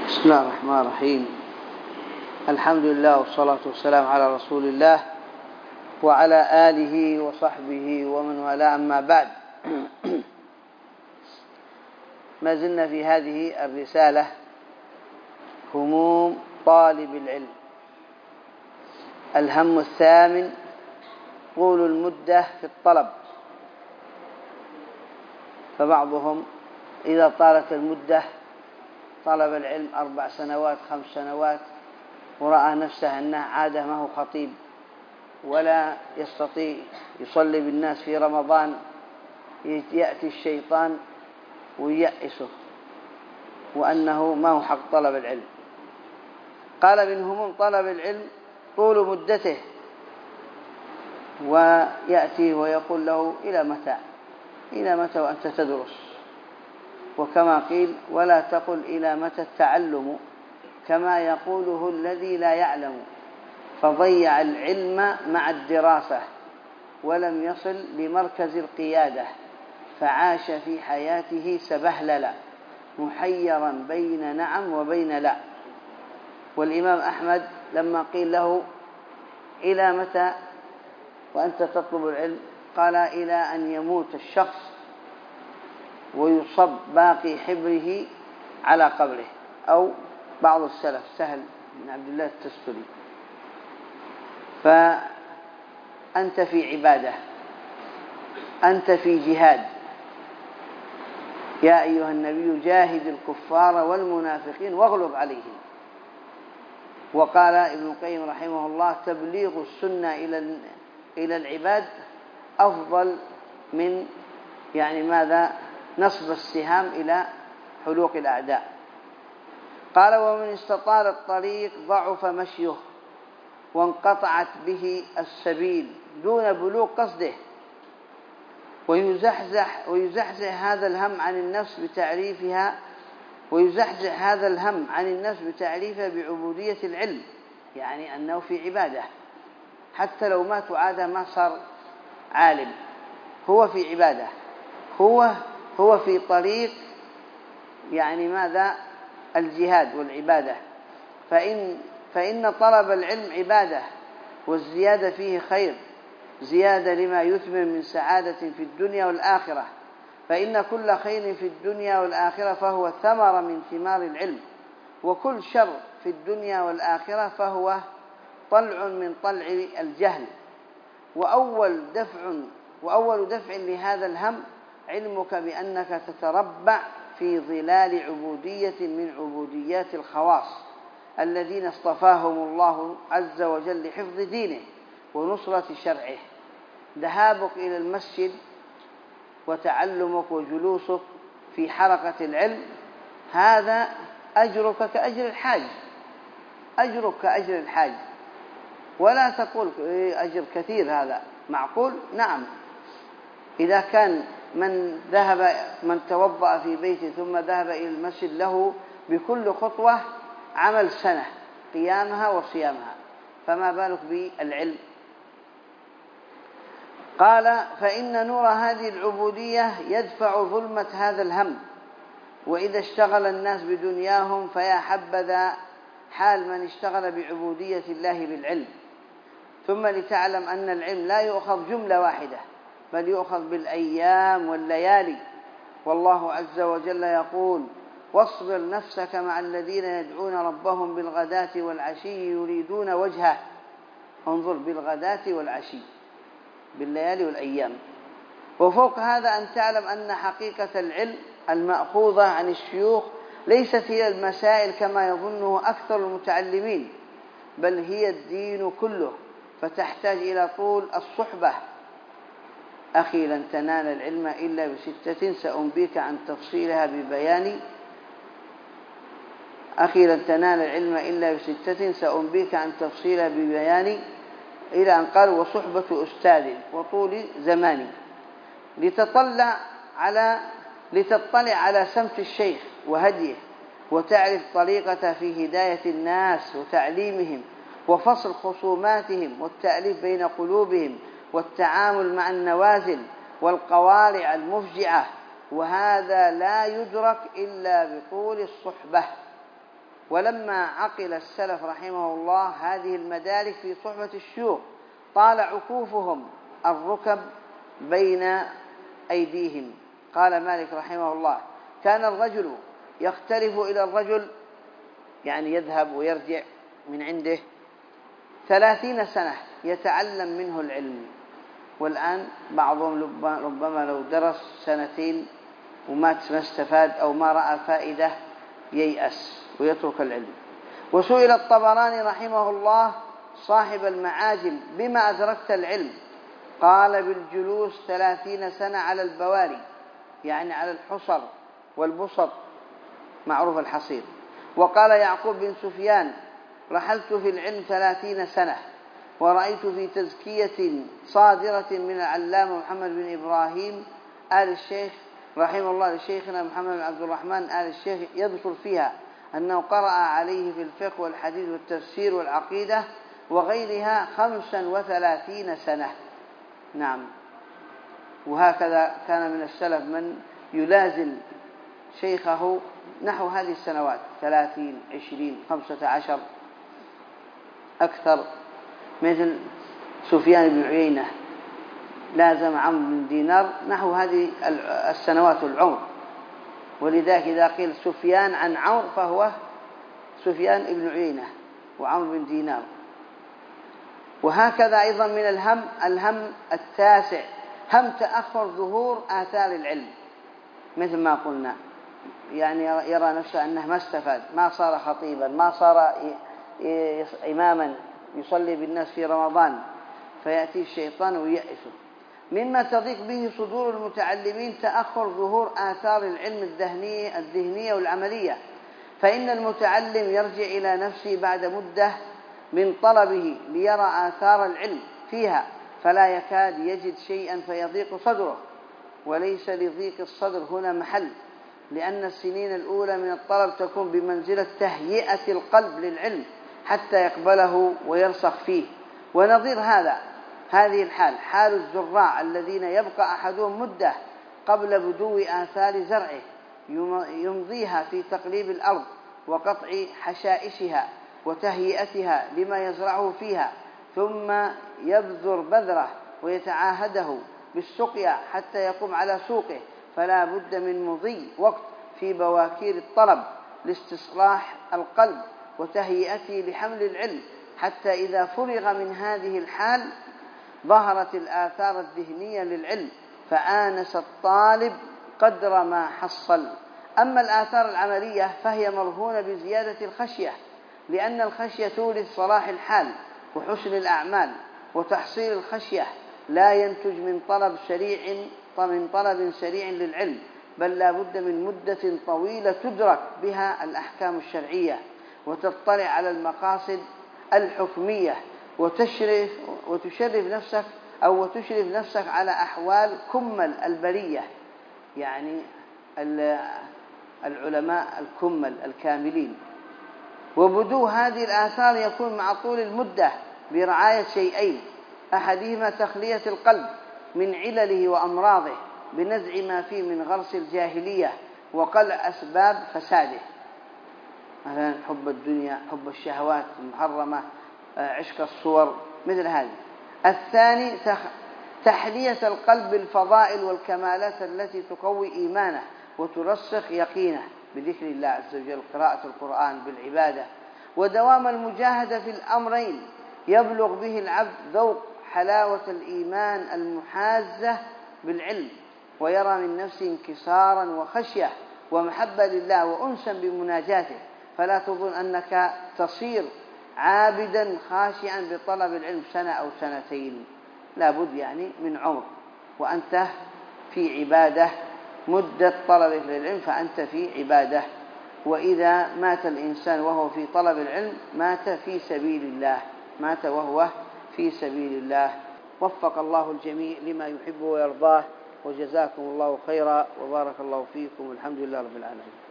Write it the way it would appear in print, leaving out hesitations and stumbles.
بسم الله الرحمن الرحيم. الحمد لله والصلاة والسلام على رسول الله وعلى آله وصحبه ومن والاه، أما بعد. ما زلنا في هذه الرسالة هموم طالب العلم. الهم الثامن طول المدة في الطلب. فبعضهم إذا طالت المدة طلب العلم 4 سنوات 5 سنوات ورأى نفسه أنه عاده ما هو خطيب ولا يستطيع يصلي بالناس في رمضان، يأتي الشيطان وييأسه وأنه ما هو حق طلب العلم. قال من هموم طلب العلم طول مدته، ويأتي ويقول له إلى متى وأنت تدرس؟ وكما قيل ولا تقل إلى متى التعلم، كما يقوله الذي لا يعلم، فضيع العلم مع الدراسة ولم يصل لمركز القيادة، فعاش في حياته سبهللا محيرا بين نعم وبين لا. والإمام أحمد لما قيل له إلى متى وأنت تطلب العلم؟ قال إلى أن يموت الشخص ويصب باقي حبره على قبره. أو بعض السلف سهل بن عبد الله التستري. فأنت في عبادة، أنت في جهاد. يا أيها النبي جاهد الكفار والمنافقين واغلظ عليهم. وقال ابن القيم رحمه الله تبليغ السنة إلى العباد أفضل من نصب السهام إلى حلوق الأعداء. قال ومن استطال الطريق ضعف مشيه وانقطعت به السبيل دون بلوغ قصده، ويزحزح هذا الهم عن النفس بتعريفها بعبودية العلم، يعني أنه في عبادة. حتى لو مات عادة ما صار عالم، هو في عبادة، هو في طريق الجهاد والعبادة. فإن طلب العلم عبادة، والزيادة فيه خير، زيادة لما يثمر من سعادة في الدنيا والآخرة. فإن كل خير في الدنيا والآخرة فهو ثمر من ثمار العلم، وكل شر في الدنيا والآخرة فهو طلع من طلع الجهل. وأول دفع لهذا الهم علمك بأنك تتربع في ظلال عبودية من عبوديات الخواص الذين اصطفاهم الله عز وجل لحفظ دينه ونصرة شرعه. ذهابك إلى المسجد وتعلمك وجلوسك في حلقة العلم هذا أجرك كأجر الحاج. ولا تقول أجر كثير، هذا معقول؟ نعم، إذا كان من توضأ في بيته ثم ذهب إلى المسجد له بكل خطوة عمل سنة قيامها وصيامها، فما بالك بالعلم؟ قال فإن نور هذه العبودية يدفع ظلمة هذا الهم. وإذا اشتغل الناس بدنياهم فيا حبذا حال من اشتغل بعبودية الله بالعلم. ثم لتعلم أن العلم لا يؤخذ جملة واحدة، بل يؤخذ بالأيام والليالي. والله عز وجل يقول واصبر نفسك مع الذين يدعون ربهم بالغداة والعشي يريدون وجهه. انظر، بالغداة والعشي، بالليالي والأيام. وفوق هذا أن تعلم أن حقيقة العلم المأخوذة عن الشيوخ ليست هي المسائل كما يظنه أكثر المتعلمين، بل هي الدين كله، فتحتاج إلى طول الصحبة. أخي لن تنال العلم إلا ب6 سأنبيك عن تفصيلها ببيان. إلى أن قال وصحبة أستاذ وطول زمان. لتطلع على سمت الشيخ وهديه، وتعرف طريقة في هداية الناس وتعليمهم وفصل خصوماتهم والتأليف بين قلوبهم والتعامل مع النوازل والقوارع المفجعة. وهذا لا يدرك إلا بطول الصحبة. ولما عقل السلف رحمه الله هذه المدارك في صحبة الشيوخ طال عكوفهم الركب بين أيديهم. قال مالك رحمه الله: كان الرجل يختلف إلى الرجل، يعني يذهب ويرجع من عنده 30 سنة يتعلم منه العلم، والآن بعضهم ربما لو درس 2 وما استفاد أو ما رأى فائدة ييأس ويترك العلم. وسئل الطبراني رحمه الله صاحب المعاجم: بما أدركت العلم؟ قال: بالجلوس 30 سنة على البواري، يعني على الحصر والبسط، معروف الحصير. وقال يعقوب بن سفيان: رحلت في العلم 30 سنة، ورأيت في تزكية صادرة من العلامة محمد بن إبراهيم آل الشيخ رحمه الله لشيخنا محمد بن عبد الرحمن آل الشيخ يذكر فيها أنه قرأ عليه في الفقه والحديث والتفسير والعقيدة وغيرها 35 سنة. نعم. وهكذا كان من السلف من يلازم شيخه نحو هذه السنوات 30 20 15 أكثر، مثل سفيان بن عيينة لازم عمرو بن دينار نحو هذه السنوات العمر، ولذلك إذا قيل سفيان عن عمرو فهو سفيان بن عيينة وعمرو بن دينار. وهكذا أيضا من الهم التاسع هم تأخر ظهور آثار العلم، مثل ما قلنا، يعني يرى نفسه أنه ما استفاد، ما صار خطيبا، ما صار إماما يصلي بالناس في رمضان، فيأتي الشيطان ويأسه. مما تضيق به صدور المتعلمين تأخر ظهور آثار العلم الذهنية والعملية، فإن المتعلم يرجع إلى نفسه بعد مدة من طلبه ليرى آثار العلم فيها، فلا يكاد يجد شيئا فيضيق صدره. وليس لضيق الصدر هنا محل، لأن السنين الأولى من الطلب تكون بمنزلة تهيئة القلب للعلم حتى يقبله ويرسخ فيه. ونظير هذه الحال حال الزراع الذين يبقى أحدهم مدة قبل بدو آثار زرعه يمضيها في تقليب الأرض وقطع حشائشها وتهيئتها لما يزرعه فيها، ثم يبذر بذره ويتعاهده بالسقيا حتى يقوم على سوقه، فلا بد من مضي وقت في بواكير الطلب لاستصلاح القلب وتهيئته لحمل العلم، حتى إذا فرغ من هذه الحال ظهرت الآثار الذهنية للعلم فآنس الطالب قدر ما حصل. أما الآثار العملية فهي مرهونة بزيادة الخشية، لأن الخشية تورث صلاح الحال وحسن الأعمال، وتحصيل الخشية لا ينتج من طلب سريع للعلم، بل لا بد من مدة طويلة تدرك بها الأحكام الشرعية وتطلع على المقاصد الحكمية وتشرف نفسك على أحوال كمل البرية، يعني العلماء الكمل الكاملين. وبدو هذه الآثار يكون مع طول المدة برعاية شيئين: أحدهما تخلية القلب من علله وأمراضه بنزع ما فيه من غرس الجاهلية وقلع أسباب فساده، مثلا حب الدنيا، حب الشهوات المحرمة، عشق الصور، مثل هذه. الثاني تحلية القلب بالفضائل والكمالات التي تقوي إيمانه وترسخ يقينه بذكر الله عز وجل، قراءة القرآن، بالعبادة. ودوام المجاهدة في الأمرين يبلغ به العبد ذوق حلاوة الإيمان المحازة بالعلم، ويرى من نفسه انكسارا وخشية ومحبة لله وأنسا بمناجاته، فلا تظن أنك تصير عابدا خاشعا بطلب العلم 1 أو 2، لا بد يعني من عمر، وأنت في عبادة، مدة طلبك للعلم فأنت في عبادة. وإذا مات الإنسان وهو في طلب العلم مات في سبيل الله، مات وهو في سبيل الله. وفق الله الجميع لما يحب ويرضاه، وجزاكم الله خيرا، وبارك الله فيكم، والحمد لله رب العالمين.